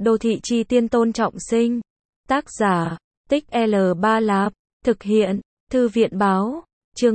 Đô thị chi tiên Tôn Trọng Sinh. Tác giả, Tích L3 Lạp. Thực hiện, Thư viện báo. Chương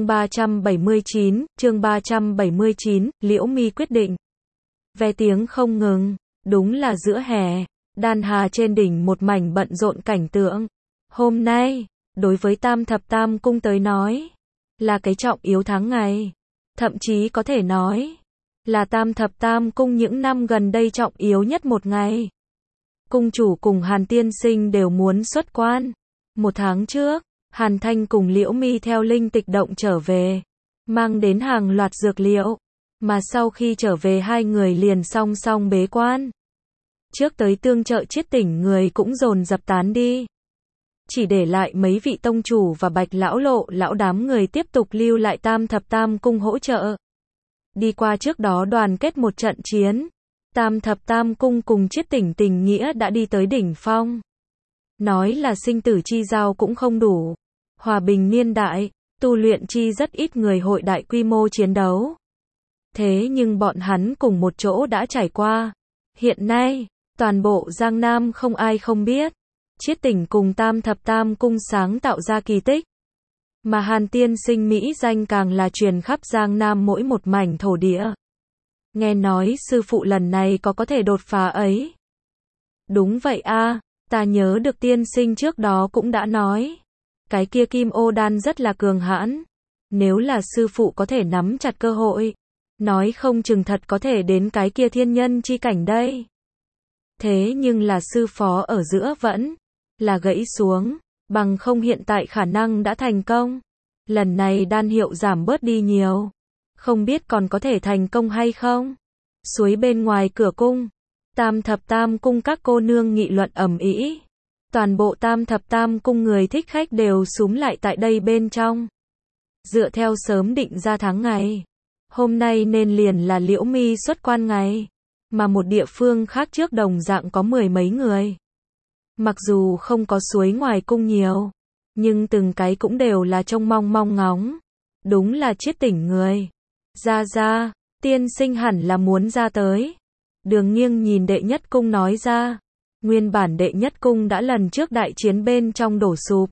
379, Liễu Mi quyết định. Ve tiếng không ngừng, đúng là giữa hè, đan hà trên đỉnh một mảnh bận rộn cảnh tượng. Hôm nay, đối với Tam Thập Tam Cung tới nói, là cái trọng yếu tháng ngày. Thậm chí có thể nói, là Tam Thập Tam Cung những năm gần đây trọng yếu nhất một ngày. Cung chủ cùng Hàn Tiên Sinh đều muốn xuất quan. Một tháng trước, Hàn Thanh cùng Liễu Mi theo linh tịch động trở về, mang đến hàng loạt dược liệu, mà sau khi trở về hai người liền song song bế quan. Trước tới tương trợ chiết tỉnh người cũng dồn dập tán đi. Chỉ để lại mấy vị tông chủ và Bạch lão lộ lão đám người tiếp tục lưu lại Tam Thập Tam Cung hỗ trợ. Đi qua trước đó đoàn kết một trận chiến, Tam Thập Tam Cung cùng chiết tỉnh tình nghĩa đã đi tới đỉnh phong. Nói là sinh tử chi giao cũng không đủ. Hòa bình niên đại, tu luyện chi rất ít người hội đại quy mô chiến đấu. Thế nhưng bọn hắn cùng một chỗ đã trải qua. Hiện nay, toàn bộ Giang Nam không ai không biết. Chiết tỉnh cùng Tam Thập Tam Cung sáng tạo ra kỳ tích. Mà Hàn Tiên Sinh mỹ danh càng là truyền khắp Giang Nam mỗi một mảnh thổ địa. Nghe nói sư phụ lần này có thể đột phá ấy. Đúng vậy a, ta nhớ được tiên sinh trước đó cũng đã nói. Cái kia kim ô đan rất là cường hãn. Nếu là sư phụ có thể nắm chặt cơ hội, nói không chừng thật có thể đến cái kia thiên nhân chi cảnh đây. Thế nhưng là sư phó ở giữa vẫn là gãy xuống, bằng không hiện tại khả năng đã thành công. Lần này đan hiệu giảm bớt đi nhiều. Không biết còn có thể thành công hay không? Suối bên ngoài cửa cung, Tam Thập Tam Cung các cô nương nghị luận ầm ĩ. Toàn bộ Tam Thập Tam Cung người thích khách đều súm lại tại đây bên trong. Dựa theo sớm định ra tháng ngày, hôm nay nên liền là Liễu Mi xuất quan ngày, mà một địa phương khác trước đồng dạng có mười mấy người. Mặc dù không có suối ngoài cung nhiều, nhưng từng cái cũng đều là trông mong mong ngóng. Đúng là chiết tỉnh người. Ra, tiên sinh hẳn là muốn ra tới. Đường Nghiêng nhìn đệ nhất cung nói ra. Nguyên bản đệ nhất cung đã lần trước đại chiến bên trong đổ sụp.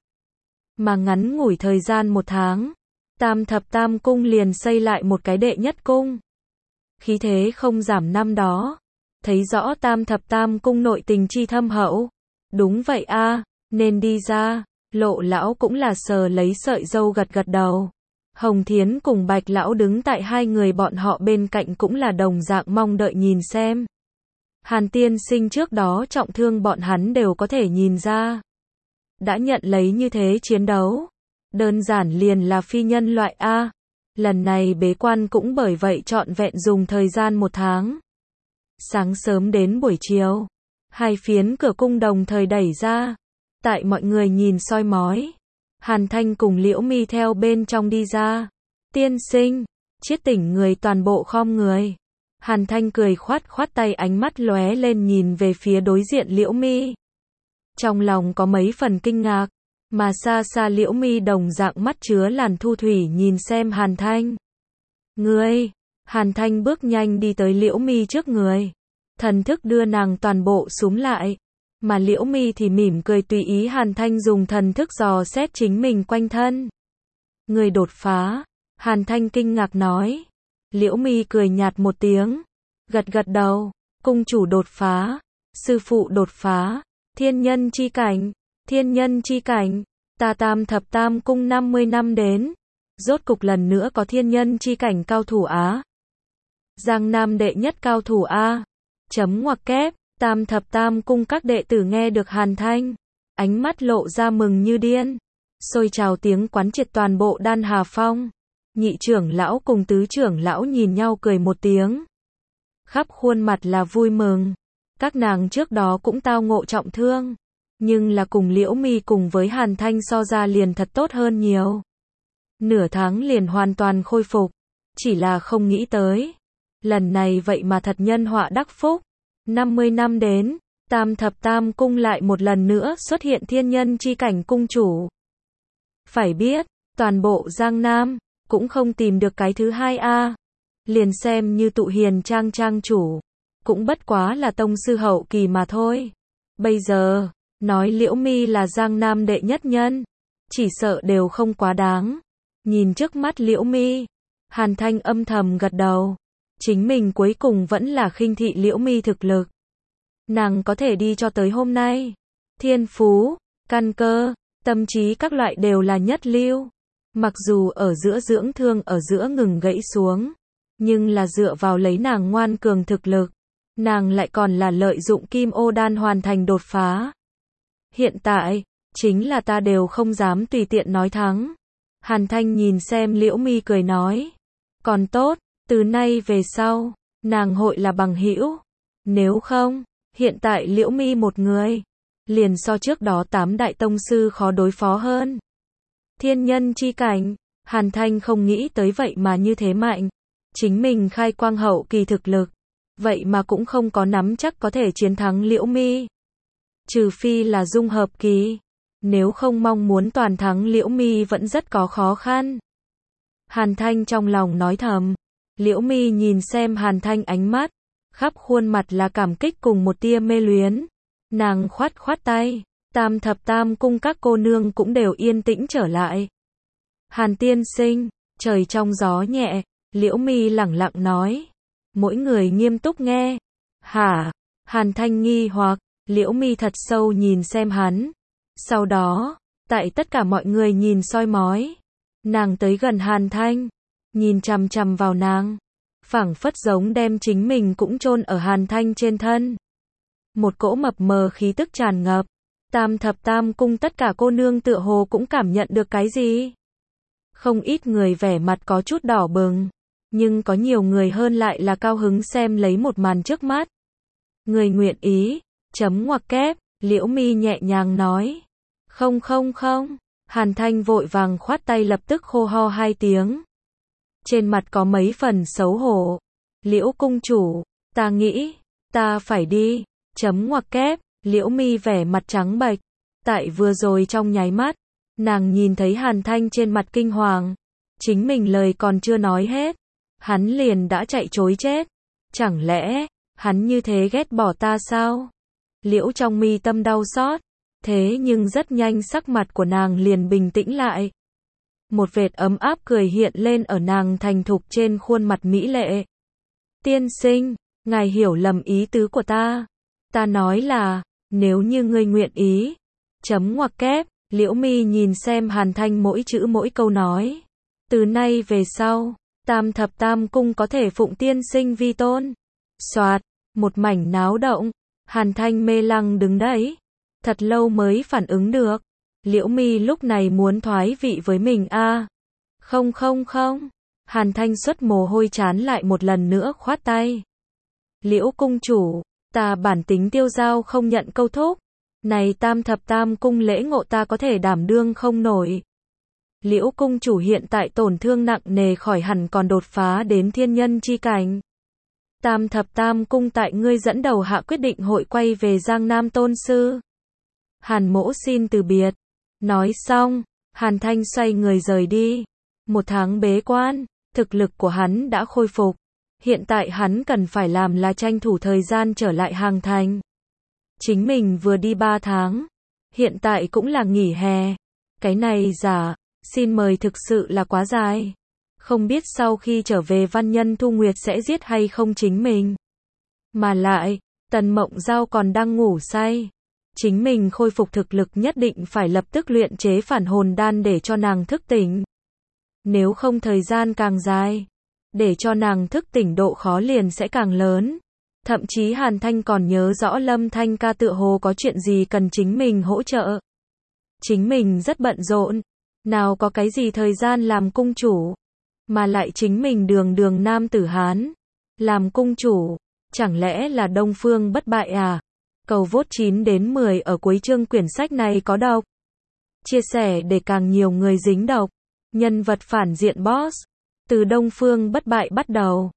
Mà ngắn ngủi thời gian một tháng, Tam Thập Tam Cung liền xây lại một cái đệ nhất cung. Khí thế không giảm năm đó. Thấy rõ Tam Thập Tam Cung nội tình chi thâm hậu. Đúng vậy a, nên đi ra. Lộ lão cũng là sờ lấy sợi râu gật gật đầu. Hồng Thiến cùng Bạch lão đứng tại hai người bọn họ bên cạnh cũng là đồng dạng mong đợi nhìn xem. Hàn Tiên Sinh trước đó trọng thương bọn hắn đều có thể nhìn ra. Đã nhận lấy như thế chiến đấu. Đơn giản liền là phi nhân loại A. Lần này bế quan cũng bởi vậy trọn vẹn dùng thời gian một tháng. Sáng sớm đến buổi chiều, hai phiến cửa cung đồng thời đẩy ra. Tại mọi người nhìn soi mói, Hàn Thanh cùng Liễu Mi theo bên trong đi ra. Tiên sinh, chiết tỉnh người toàn bộ khom người. Hàn Thanh cười khoát khoát tay, ánh mắt lóe lên nhìn về phía đối diện Liễu Mi. Trong lòng có mấy phần kinh ngạc, mà xa xa Liễu Mi đồng dạng mắt chứa làn thu thủy nhìn xem Hàn Thanh. Ngươi, Hàn Thanh bước nhanh đi tới Liễu Mi trước người. Thần thức đưa nàng toàn bộ súm lại. Mà Liễu Mi thì mỉm cười tùy ý Hàn Thanh dùng thần thức dò xét chính mình quanh thân. Người đột phá, Hàn Thanh kinh ngạc nói. Liễu Mi cười nhạt một tiếng, gật gật đầu. Cung chủ đột phá, sư phụ đột phá, thiên nhân chi cảnh, ta Tam Thập Tam Cung 50 năm đến, rốt cục lần nữa có thiên nhân chi cảnh cao thủ Á. Giang Nam đệ nhất cao thủ A. Chấm ngoặc kép. Tam Thập Tam Cung các đệ tử nghe được Hàn Thanh, ánh mắt lộ ra mừng như điên, xôi trào tiếng quán triệt toàn bộ Đan Hà Phong. Nhị trưởng lão cùng tứ trưởng lão nhìn nhau cười một tiếng, khắp khuôn mặt là vui mừng. Các nàng trước đó cũng tao ngộ trọng thương, nhưng là cùng Liễu Mi cùng với Hàn Thanh so ra liền thật tốt hơn nhiều. Nửa tháng liền hoàn toàn khôi phục, chỉ là không nghĩ tới, lần này vậy mà thật nhân họa đắc phúc. 50 năm đến, Tam Thập Tam Cung lại một lần nữa xuất hiện thiên nhân chi cảnh cung chủ. Phải biết, toàn bộ Giang Nam, cũng không tìm được cái thứ hai a. Liền xem như Tụ Hiền Trang trang chủ, cũng bất quá là tông sư hậu kỳ mà thôi. Bây giờ, nói Liễu Mi là Giang Nam đệ nhất nhân, chỉ sợ đều không quá đáng. Nhìn trước mắt Liễu Mi, Hàn Thanh âm thầm gật đầu. Chính mình cuối cùng vẫn là khinh thị Liễu Mi thực lực. Nàng có thể đi cho tới hôm nay. Thiên phú, căn cơ, tâm trí các loại đều là nhất lưu. Mặc dù ở giữa dưỡng thương ở giữa ngừng gãy xuống, nhưng là dựa vào lấy nàng ngoan cường thực lực, nàng lại còn là lợi dụng kim ô đan hoàn thành đột phá. Hiện tại, chính là ta đều không dám tùy tiện nói thắng. Hàn Thanh nhìn xem Liễu Mi cười nói. Còn tốt, từ nay về sau, nàng hội là bằng hữu. Nếu không, hiện tại Liễu Mi một người, liền so trước đó 8 đại tông sư khó đối phó hơn. Thiên nhân chi cảnh, Hàn Thanh không nghĩ tới vậy mà như thế mạnh. Chính mình khai quang hậu kỳ thực lực, vậy mà cũng không có nắm chắc có thể chiến thắng Liễu Mi. Trừ phi là dung hợp kỳ, nếu không mong muốn toàn thắng Liễu Mi vẫn rất có khó khăn. Hàn Thanh trong lòng nói thầm. Liễu Mi nhìn xem Hàn Thanh ánh mắt, khắp khuôn mặt là cảm kích cùng một tia mê luyến. Nàng khoát khoát tay, Tam thập tam cung các cô nương cũng đều yên tĩnh trở lại. Hàn tiên sinh, trời trong gió nhẹ, Liễu Mi lẳng lặng nói. Mỗi người nghiêm túc nghe. Hả? Hàn Thanh nghi hoặc, Liễu Mi thật sâu nhìn xem hắn. Sau đó, tại tất cả mọi người nhìn soi mói, nàng tới gần Hàn Thanh, nhìn chằm chằm vào nàng, phảng phất giống đem chính mình cũng chôn ở Hàn Thanh trên thân. Một cỗ mập mờ khí tức tràn ngập, Tam thập tam cung tất cả cô nương tựa hồ cũng cảm nhận được cái gì. Không ít người vẻ mặt có chút đỏ bừng, nhưng có nhiều người hơn lại là cao hứng xem lấy một màn trước mắt. Người nguyện ý, chấm ngoặc kép, Liễu Mi nhẹ nhàng nói. Không không không, Hàn Thanh vội vàng khoát tay lập tức hô ho 2 tiếng. Trên mặt có mấy phần xấu hổ. Liễu cung chủ, ta nghĩ, ta phải đi, chấm ngoặc kép, Liễu Mi vẻ mặt trắng bệch. Tại vừa rồi trong nháy mắt, nàng nhìn thấy Hàn Thanh trên mặt kinh hoàng. Chính mình lời còn chưa nói hết, hắn liền đã chạy trối chết. Chẳng lẽ, hắn như thế ghét bỏ ta sao? Liễu trong mi tâm đau xót. Thế nhưng rất nhanh sắc mặt của nàng liền bình tĩnh lại. Một vệt ấm áp cười hiện lên ở nàng thành thục trên khuôn mặt mỹ lệ. Tiên sinh, ngài hiểu lầm ý tứ của ta. Ta nói là, nếu như ngươi nguyện ý. Chấm ngoặc kép, Liễu Mi nhìn xem Hàn Thanh mỗi chữ mỗi câu nói. Từ nay về sau, Tam thập tam cung có thể phụng tiên sinh vi tôn. Soạt, một mảnh náo động. Hàn Thanh mê lăng đứng đấy. Thật lâu mới phản ứng được. Liễu Mi lúc này muốn thoái vị với mình a. Không không không. Hàn Thanh xuất mồ hôi chán lại một lần nữa khoát tay. Liễu cung chủ, ta bản tính tiêu dao không nhận câu thúc. Này Tam thập tam cung lễ ngộ ta có thể đảm đương không nổi. Liễu cung chủ hiện tại tổn thương nặng nề khỏi hẳn còn đột phá đến thiên nhân chi cảnh. Tam thập tam cung tại ngươi dẫn đầu hạ quyết định hội quay về Giang Nam tôn sư. Hàn mỗ xin từ biệt. Nói xong, Hàn Thanh xoay người rời đi. 1 tháng bế quan, thực lực của hắn đã khôi phục. Hiện tại hắn cần phải làm là tranh thủ thời gian trở lại Hàng Thành. Chính mình vừa đi 3 tháng. Hiện tại cũng là nghỉ hè. Cái này giả, xin mời thực sự là quá dài. Không biết sau khi trở về Văn Nhân Thu Nguyệt sẽ giết hay không chính mình. Mà lại, Tần Mộng Giao còn đang ngủ say. Chính mình khôi phục thực lực nhất định phải lập tức luyện chế phản hồn đan để cho nàng thức tỉnh. Nếu không thời gian càng dài, để cho nàng thức tỉnh độ khó liền sẽ càng lớn. Thậm chí Hàn Thanh còn nhớ rõ Lâm Thanh ca tựa hồ có chuyện gì cần chính mình hỗ trợ. Chính mình rất bận rộn, nào có cái gì thời gian làm cung chủ, mà lại chính mình đường nam tử Hán, làm cung chủ, chẳng lẽ là Đông Phương bất bại à? Cầu vote 9 đến 10 ở cuối chương quyển sách này có độc. Chia sẻ để càng nhiều người dính độc. Nhân vật phản diện boss. Từ Đông Phương bất bại bắt đầu.